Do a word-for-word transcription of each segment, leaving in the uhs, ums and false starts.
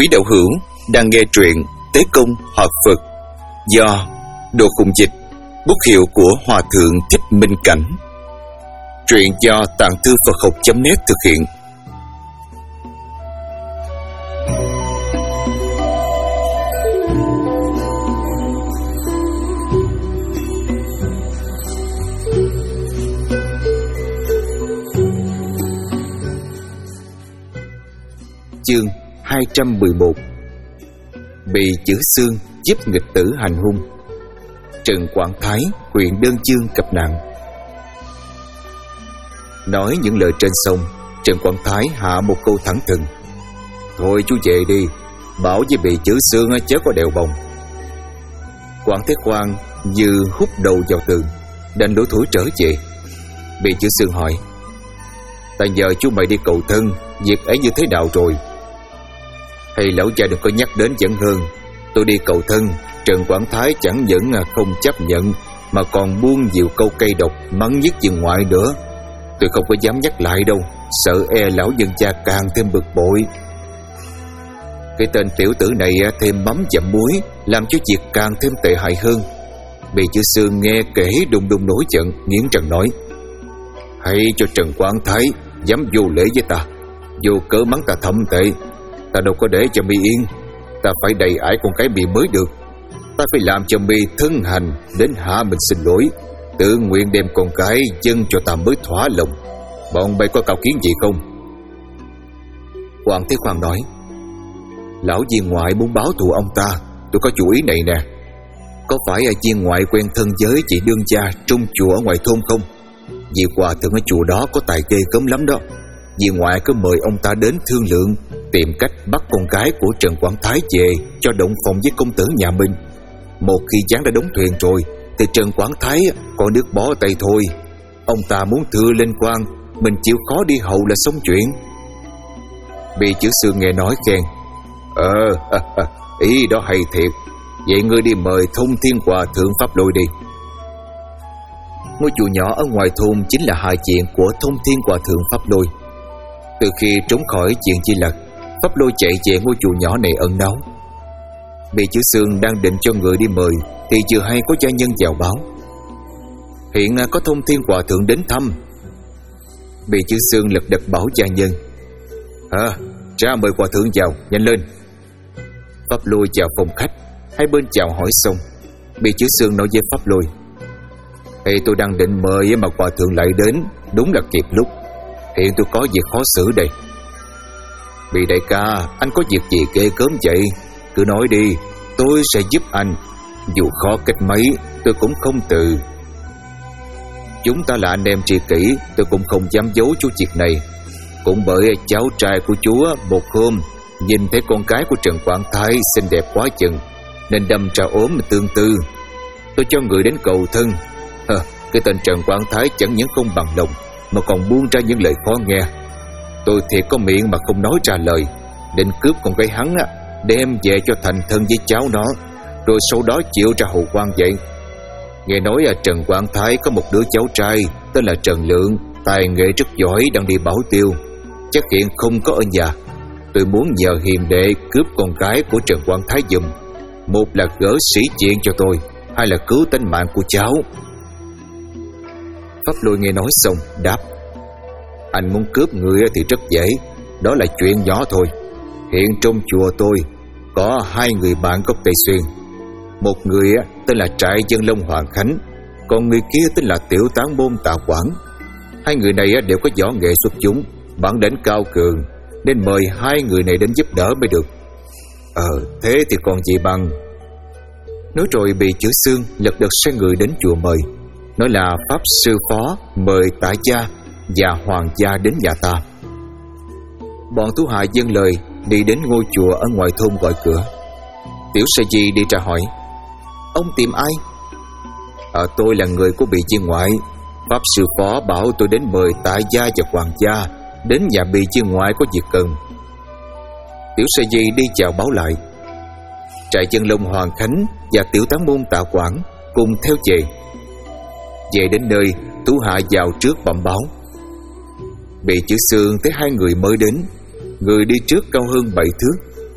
Quý đạo hữu đang nghe truyện Tế Công Hợp Phật do Đồ Khùng Dịch, bút hiệu của Hòa Thượng Thích Minh Cảnh. Truyện do Tạng Thư Phật Học chấm net thực hiện. Chương hai trăm mười một. Bị chữ xương giúp nghịch tử hành hung. Trần Quảng Thái, huyện Đơn Dương gặp nạn. Nói những lời trên xong, Trần Quảng Thái hạ một câu thẳng thừng: "Thôi chú về đi, bảo với bị chữ xương chớ có đèo bồng." Quảng Thế Quang như hút đầu vào tường, đành lủi thủi trở về. Bị chữ xương hỏi: "Ta nhờ chú mày đi cầu thân, việc ấy như thế nào rồi?" "Hay lão gia đừng có nhắc đến vẫn hơn. Tôi đi cầu thân, Trần Quảng Thái chẳng những không chấp nhận, mà còn buông nhiều câu cây độc mắng nhiếc viên ngoại nữa. Tôi không có dám nhắc lại đâu, sợ e lão nhân gia càng thêm bực bội. Cái tên tiểu tử này thêm mắm dặm muối, làm cho việc càng thêm tệ hại hơn." Bị chữ xương nghe kể đùng đùng nổi giận, nghiến răng nói: "Hay cho Trần Quảng Thái dám vô lễ với ta, vô cớ mắng ta thâm tệ, ta đâu có để cho mi yên. Ta phải đầy ải con cái mi mới được. Ta phải làm cho mi thân hành đến hạ mình xin lỗi, tự nguyện đem con cái dâng cho ta mới thỏa lòng. Bọn bay có cao kiến gì không?" Quảng Thế Quang nói: "Lão viên ngoại muốn báo thù ông ta, tôi có chủ ý này nè. Có phải viên ngoại quen thân với chị đương gia trong chùa ở ngoài thôn không? Vì hòa thượng ở chùa đó có tài ghê gớm lắm đó. Viên ngoại cứ mời ông ta đến thương lượng, tìm cách bắt con gái của Trần Quảng Thái về cho động phòng với công tử nhà mình. Một khi gián đã đóng thuyền rồi thì Trần Quảng Thái có nước bó tay thôi. Ông ta muốn thừa lên quan, mình chịu khó đi hầu là xong chuyện." Bị chữ xương nghe nói khen: Ờ à, à, ý đó hay thiệt. Vậy ngươi đi mời Thông Thiên Hòa Thượng Pháp Lôi đi." Ngôi chùa nhỏ ở ngoài thôn chính là hạ viện của Thông Thiên Hòa Thượng Pháp Lôi. Từ khi trốn khỏi chuyện Chi Lặc, Pháp Lôi chạy về ngôi chùa nhỏ này ẩn náu. Bị chữ xương đang định cho người đi mời thì vừa hay có gia nhân vào báo: "Hiện có Thông Thiên Hòa Thượng đến thăm." Bị chữ xương lật đật bảo gia nhân: "Hả, ra mời Hòa Thượng vào, nhanh lên." Pháp Lôi vào phòng khách, hai bên chào hỏi xong, Bị chữ xương nói với Pháp Lôi: "Ê, tôi đang định mời mà Hòa Thượng lại đến, đúng là kịp lúc. Hiện tôi có việc khó xử đây." "Bị đại ca, anh có việc gì ghê gớm vậy? Cứ nói đi, tôi sẽ giúp anh. Dù khó cách mấy, tôi cũng không từ. Chúng ta là anh em tri kỷ, tôi cũng không dám giấu chú việc này. Cũng bởi cháu trai của chúa một hôm nhìn thấy con cái của Trần Quảng Thái xinh đẹp quá chừng, nên đâm ra ốm tương tư. Tôi cho người đến cầu thân. Hờ, cái tên Trần Quảng Thái chẳng những không bằng lòng, mà còn buông ra những lời khó nghe. Tôi thiệt có miệng mà không nói ra lời, định cướp con gái hắn á, đem về cho thành thân với cháu nó, rồi sau đó chịu ra hậu quan vậy. Nghe nói là Trần Quảng Thái có một đứa cháu trai tên là Trần Lượng, tài nghệ rất giỏi, đang đi bảo tiêu, chắc hiện không có ở nhà. Tôi muốn nhờ hiền đệ cướp con gái của Trần Quảng Thái giùm. Một là gỡ sĩ diện cho tôi, hai là cứu tính mạng của cháu." Pháp Lôi nghe nói xong đáp: "Anh muốn cướp người thì rất dễ, đó là chuyện nhỏ thôi. Hiện trong chùa tôi có hai người bạn gốc Tây Xuyên. Một người tên là Trại Dân Long Hoàng Khánh, còn người kia tên là Tiểu Tán Môn Tạ Quảng. Hai người này đều có võ nghệ xuất chúng, bản lĩnh cao cường, nên mời hai người này đến giúp đỡ mới được." "Ờ, thế thì còn gì bằng." Nói rồi Bị chữ xương lật đật sai người đến chùa mời, nói là Pháp Sư Phó mời Tại Gia và Hoàng gia đến nhà ta. Bọn thủ hạ dâng lời đi đến ngôi chùa ở ngoài thôn gọi cửa. Tiểu Sa Di đi ra hỏi: "Ông tìm ai?" "À, tôi là người của Bị Viên ngoại. Pháp Sư Phó bảo tôi đến mời Tại Gia và Hoàng gia đến nhà Bị Viên ngoại có việc cần." Tiểu Sa Di đi chào báo lại. Trại Dân Long Hoàng Khánh và Tiểu Tán Môn Tạ Quảng cùng theo về. Về đến nơi, thủ hạ vào trước bẩm báo: Bị chữ xương thấy hai người mới đến. Người đi trước cao hơn bảy thước,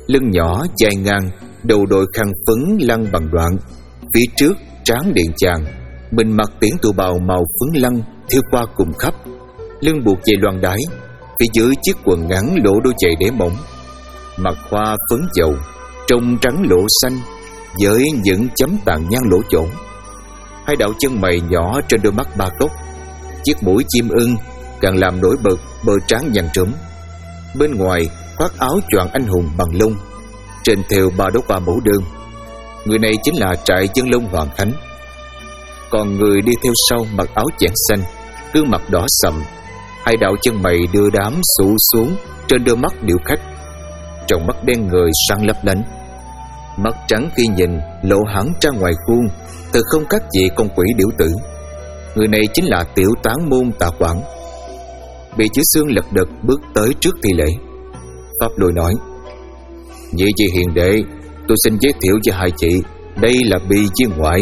lưng nhỏ dài ngang, đầu đội khăn phấn lăn bằng đoạn. Phía trước trán điện chàng, mình mặc tiễn tù bào màu phấn lăng thiêu qua cùng khắp, lưng buộc dây loan đái, phía dưới chiếc quần ngắn lộ đôi giày đế mỏng, mặt hoa phấn dầu, trông trắng lộ xanh với những chấm tàn nhang lỗ chỗ. Hai đạo chân mày nhỏ trên đôi mắt ba góc, chiếc mũi chim ưng càng làm nổi bật bờ trán nhăn trúm. Bên ngoài khoác áo choàng anh hùng bằng lông, trên thêu ba đốt ba mẫu đơn. Người này chính là trại Dân Long Hoàng Khánh. Còn người đi theo sau mặc áo chẽn xanh, gương mặt đỏ sậm, hai đạo chân mày đưa đám sụ xuống trên đôi mắt điệu khách, trong mắt đen ngời sáng lấp lánh. Mắt trắng khi nhìn lộ hẳn ra ngoài khuôn, thật không khác gì con quỷ điểu tử. Người này chính là tiểu tán môn Tạ Quảng. Bị chữ xương lật đật bước tới trước thi lễ. Pháp Lôi nói: "Nhị chị hiền đệ, tôi xin giới thiệu cho hai chị, đây là Bì Viên Ngoại."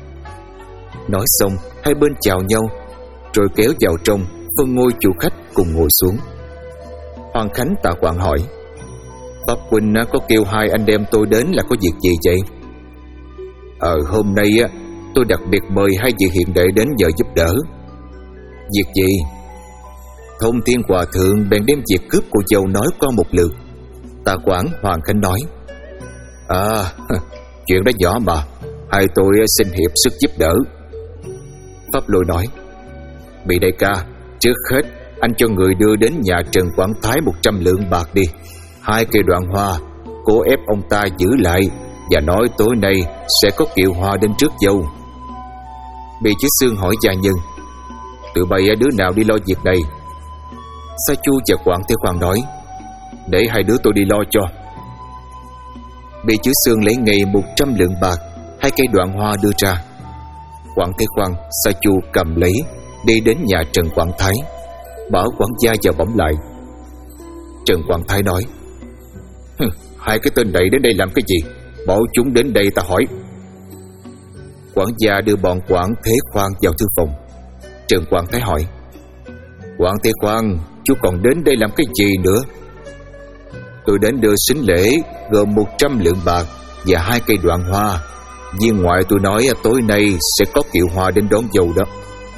Nói xong, hai bên chào nhau, rồi kéo vào trong, phân ngôi chủ khách cùng ngồi xuống. Hoàng Khánh Tạ Quảng hỏi: "Pháp huynh có kêu hai anh em tôi đến là có việc gì vậy?" Ờ hôm nay á, tôi đặc biệt mời hai vị hiền đệ đến nhờ giúp đỡ." "Việc gì?" Thông Thiên Hòa Thượng bèn đem việc cướp cô dâu nói qua một lượt. Tạ Quảng Hoàng Khánh nói: "À, chuyện đó nhỏ mà, hai tôi xin hiệp sức giúp đỡ." Pháp Lôi nói: "Bị đại ca, trước hết anh cho người đưa đến nhà Trần Quảng Thái một trăm lượng bạc đi, hai cây đoạn hoa, cố ép ông ta giữ lại và nói tối nay sẽ có kiệu hoa đến trước dâu." Bị chữ xương hỏi gia nhân: "Tụi bay đứa nào đi lo việc này?" Sa Chu và Quảng Thế Khoan nói: "Để hai đứa tôi đi lo cho." Bị chữ xương lấy ngay một trăm lượng bạc, hai cây đoạn hoa đưa ra. Quảng Thế Khoan, Sa Chu cầm lấy, đi đến nhà Trần Quảng Thái, bảo quản gia vào bẩm lại. Trần Quảng Thái nói: "Hai cái tên này đến đây làm cái gì? Bảo chúng đến đây ta hỏi." Quản gia đưa bọn Quảng Thế Khoan vào thư phòng. Trần Quảng Thái hỏi: "Quảng Thế Khoan, chú còn đến đây làm cái gì nữa?" "Tôi đến đưa sính lễ gồm một trăm lượng bạc và hai cây đoạn hoa. Viên ngoại tôi nói tối nay sẽ có kiệu hoa đến đón dâu đó."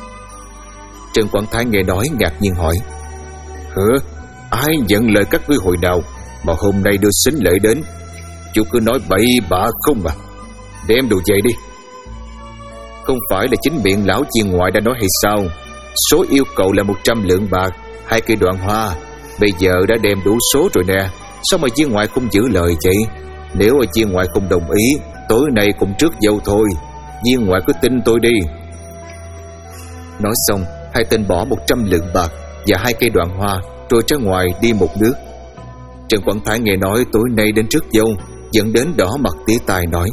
Trần Quảng Thái nghe nói ngạc nhiên hỏi: "Hả? Ai nhận lời các ngươi hồi nào mà hôm nay đưa sính lễ đến? Chú cứ nói bậy bạ không à? Đem đồ về đi." "Không phải là chính miệng lão viên ngoại đã nói hay sao? Số yêu cầu là một trăm lượng bạc, hai cây đoạn hoa. Bây giờ đã đem đủ số rồi nè, sao mà viên ngoại không giữ lời vậy? Nếu mà viên ngoại không đồng ý, tối nay cũng trước dâu thôi. Viên ngoại cứ tin tôi đi." Nói xong, hai tên bỏ một trăm lượng bạc và hai cây đoạn hoa rồi ra ngoài đi một nước. Trần Quảng Thái nghe nói tối nay đến trước dâu, dẫn đến đỏ mặt tía tai nói: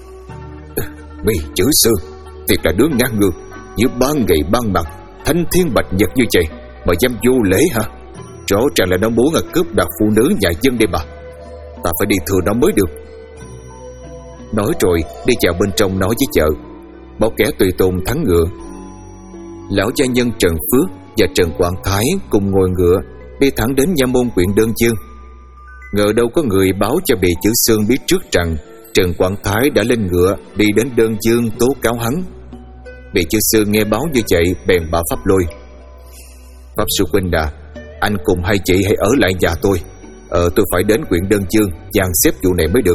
"Bì chữ xương, thiệt là đứa ngang ngược, như ban ngày ban mặt, thanh thiên bạch nhật như vậy mà dám vô lễ hả? Rõ ràng là nó muốn cướp đoạt phụ nữ nhà dân đây mà. Ta phải đi thừa nó mới được." Nói rồi đi vào bên trong nói với vợ, bảo kẻ tùy tùng thắng ngựa. Lão gia nhân Trần Phước và Trần Quảng Thái cùng ngồi ngựa đi thẳng đến nha môn huyện Đơn Dương. Ngờ đâu có người báo cho Bì chữ xương biết trước rằng Trần Quảng Thái đã lên ngựa đi đến Đơn Dương tố cáo hắn. Bì chữ xương nghe báo như vậy bèn bảo Pháp Lôi: "Pháp sư huynh à, anh cùng hai chị hãy ở lại nhà tôi. Ờ tôi phải đến huyện Đơn Dương dàn xếp vụ này mới được."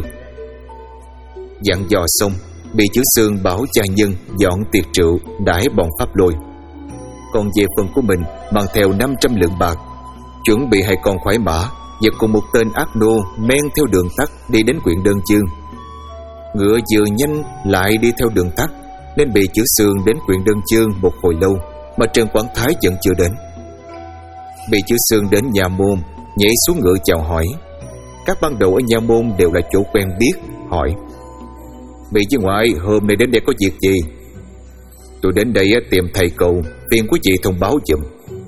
Dặn dò xong, Bì chữ xương bảo gia nhân dọn tiệc rượu đãi bọn Pháp Lôi. Còn về phần của mình mang theo năm trăm lượng bạc, chuẩn bị hai con khoái mã và cùng một tên ác nô men theo đường tắt đi đến huyện Đơn Dương. Ngựa vừa nhanh lại đi theo đường tắt, nên Bì chữ xương đến huyện Đơn Dương một hồi lâu mà Trần Quảng Thái vẫn chưa đến. Bì chữ xương đến nhà môn, nhảy xuống ngựa chào hỏi. Các ban đầu ở nhà môn đều là chỗ quen biết, hỏi: "Bì viên ngoại, hôm nay đến đây có việc gì?" "Tôi đến đây tìm thầy cậu, phiền quý vị thông báo giùm."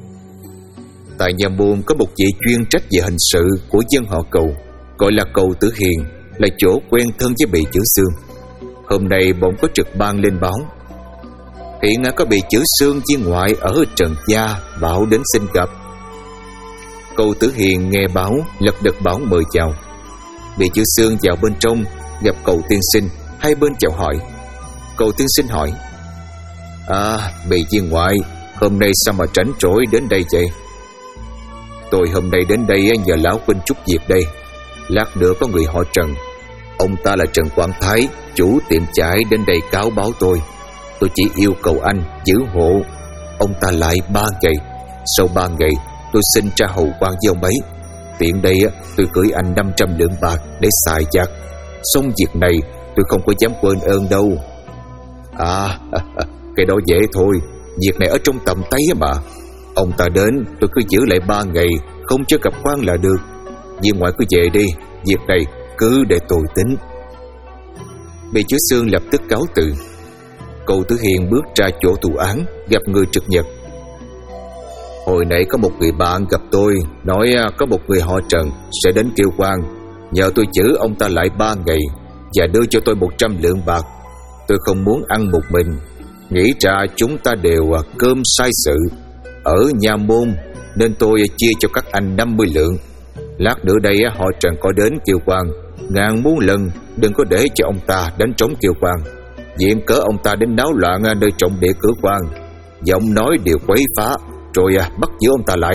Tại nhà môn có một vị chuyên trách về hình sự của dân họ Cậu, gọi là Cậu Tử Hiền, là chỗ quen thân với Bì chữ xương. Hôm nay bỗng có trực ban lên báo: "Hiện có Bì chữ xương viên ngoại ở Trần Gia bảo đến xin gặp." Cậu Tử Hiền nghe báo lật đật bảo mời chào. Bị chữ Sương vào bên trong, gặp cậu tiên sinh, hai bên chào hỏi. Cậu tiên sinh hỏi: À, bị viên ngoại, hôm nay sao mà tránh trỗi đến đây vậy? Tôi hôm nay đến đây nhờ lão huynh chút việc đây. Lát nữa có người họ Trần, ông ta là Trần Quảng Thái, chủ tiệm chải, đến đây cáo báo tôi. Tôi chỉ yêu cầu anh giữ hộ ông ta lại ba ngày. Sau ba ngày tôi xin ra hầu quan với ông ấy. Tiện đây tôi gửi anh năm trăm lượng bạc để xài vặt. Xong việc này tôi không có dám quên ơn đâu. À, cái đó dễ thôi, việc này ở trong tầm tay mà. Ông ta đến tôi cứ giữ lại ba ngày, không cho gặp quan là được. Viên ngoại cứ về đi, việc này cứ để tôi tính. Bị chứa Sương lập tức cáo từ. Cậu Tử Hiền bước ra chỗ tù án, gặp người trực nhật. Hồi nãy có một người bạn gặp tôi, nói có một người họ Trần sẽ đến kêu quan, nhờ tôi giữ ông ta lại ba ngày và đưa cho tôi một trăm lượng bạc. Tôi không muốn ăn một mình, nghĩ ra chúng ta đều cơm sai sự ở nhà môn, nên tôi chia cho các anh năm mươi lượng. Lát nữa đây họ Trần có đến kêu quan, ngàn muôn lần đừng có để cho ông ta đánh trống kêu quan. Diện cớ ông ta đến náo loạn nơi trọng địa cửa quan, giọng nói đều quấy phá, rồi bắt giữ ông ta lại.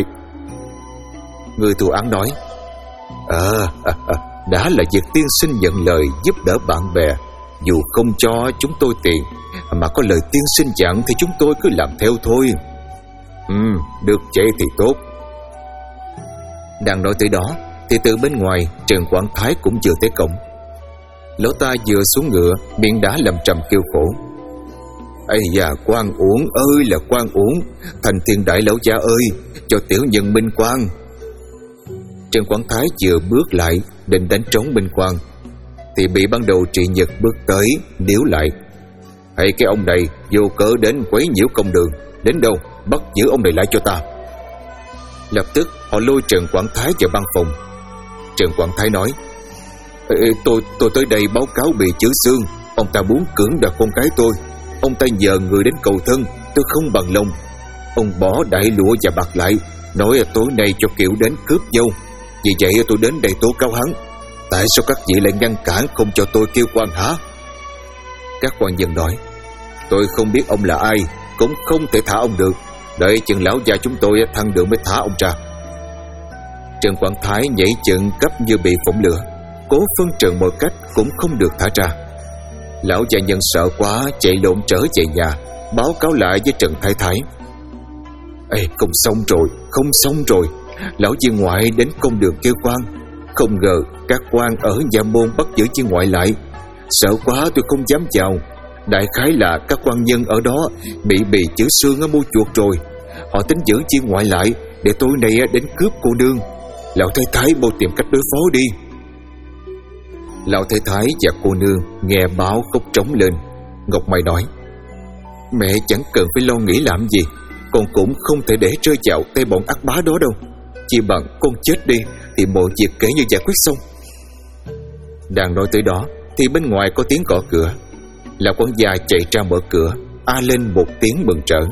Người tù án nói: Ờ, à, à, đã là việc tiên sinh nhận lời giúp đỡ bạn bè, dù không cho chúng tôi tiền, mà có lời tiên sinh dặn thì chúng tôi cứ làm theo thôi. Ừ, được vậy thì tốt. Đang nói tới đó thì từ bên ngoài Trần Quảng Thái cũng vừa tới cổng. Lão ta vừa xuống ngựa, miệng đã lầm trầm kêu khổ: Ây da, quan uổng ơi là quan uổng, thành thiên đại lão gia ơi, cho tiểu nhân minh quan. Trần Quảng Thái vừa bước lại định đánh trống minh quan thì bị ban đầu Trị Nhật bước tới níu lại: Hãy cái ông này vô cớ đến quấy nhiễu công đường, đến đâu bắt giữ ông này lại cho ta. Lập tức họ lôi Trần Quảng Thái vào văn phòng. Trần Quảng Thái nói: Ê, tôi tôi tới đây báo cáo bị chữ Sương, ông ta muốn cưỡng đoạt con gái tôi. Ông ta nhờ người đến cầu thân, tôi không bằng lòng. Ông bỏ đại lụa và bạc lại, nói tối nay cho Kiều đến cướp dâu. Vì vậy tôi đến đây tố cáo hắn. Tại sao các vị lại ngăn cản không cho tôi kêu quan hả? Các quan dân nói: Tôi không biết ông là ai, cũng không thể thả ông được. Đợi chừng lão già chúng tôi thăng đường mới thả ông ra. Trần Quảng Thái nhảy dựng cấp như bị phỏng lửa, cố phân trần mọi cách cũng không được thả ra. Lão gia nhân sợ quá, chạy lộn trở về nhà, báo cáo lại với Trần Thái Thái: Ê, không xong rồi, không xong rồi. Lão viên ngoại đến công đường kêu quan, không ngờ các quan ở nhà môn bắt giữ viên ngoại lại. Sợ quá tôi không dám vào. Đại khái là các quan nhân ở đó bị bị chữ Sương mua chuộc rồi. Họ tính giữ viên ngoại lại để tối nay đến cướp cô nương. Lão Thái Thái mau tìm cách đối phó đi. Lão Thái Thái và cô nương nghe báo khóc trống lên. Ngọc Mai nói: Mẹ chẳng cần phải lo nghĩ làm gì, con cũng không thể để rơi vào tay bọn ác bá đó đâu. Chỉ bằng con chết đi thì mọi việc kể như giải quyết xong. Đang nói tới đó thì bên ngoài có tiếng gõ cửa. Lão quản gia chạy ra mở cửa, a lên một tiếng mừng rỡ.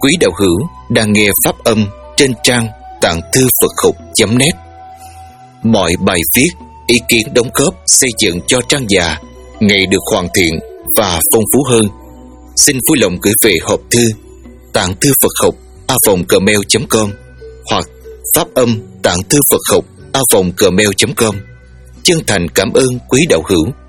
quý đạo hữu đang nghe pháp âm trên trang tạng thư Phật học chấm net. Mọi bài viết, ý kiến đóng góp xây dựng cho trang già ngày được hoàn thiện và phong phú hơn, xin vui lòng gửi về hộp thư tạng thư Phật học a vòng gmail chấm com hoặc pháp âm tạng thư Phật học a vòng gmail chấm com. Chân thành cảm ơn quý đạo hữu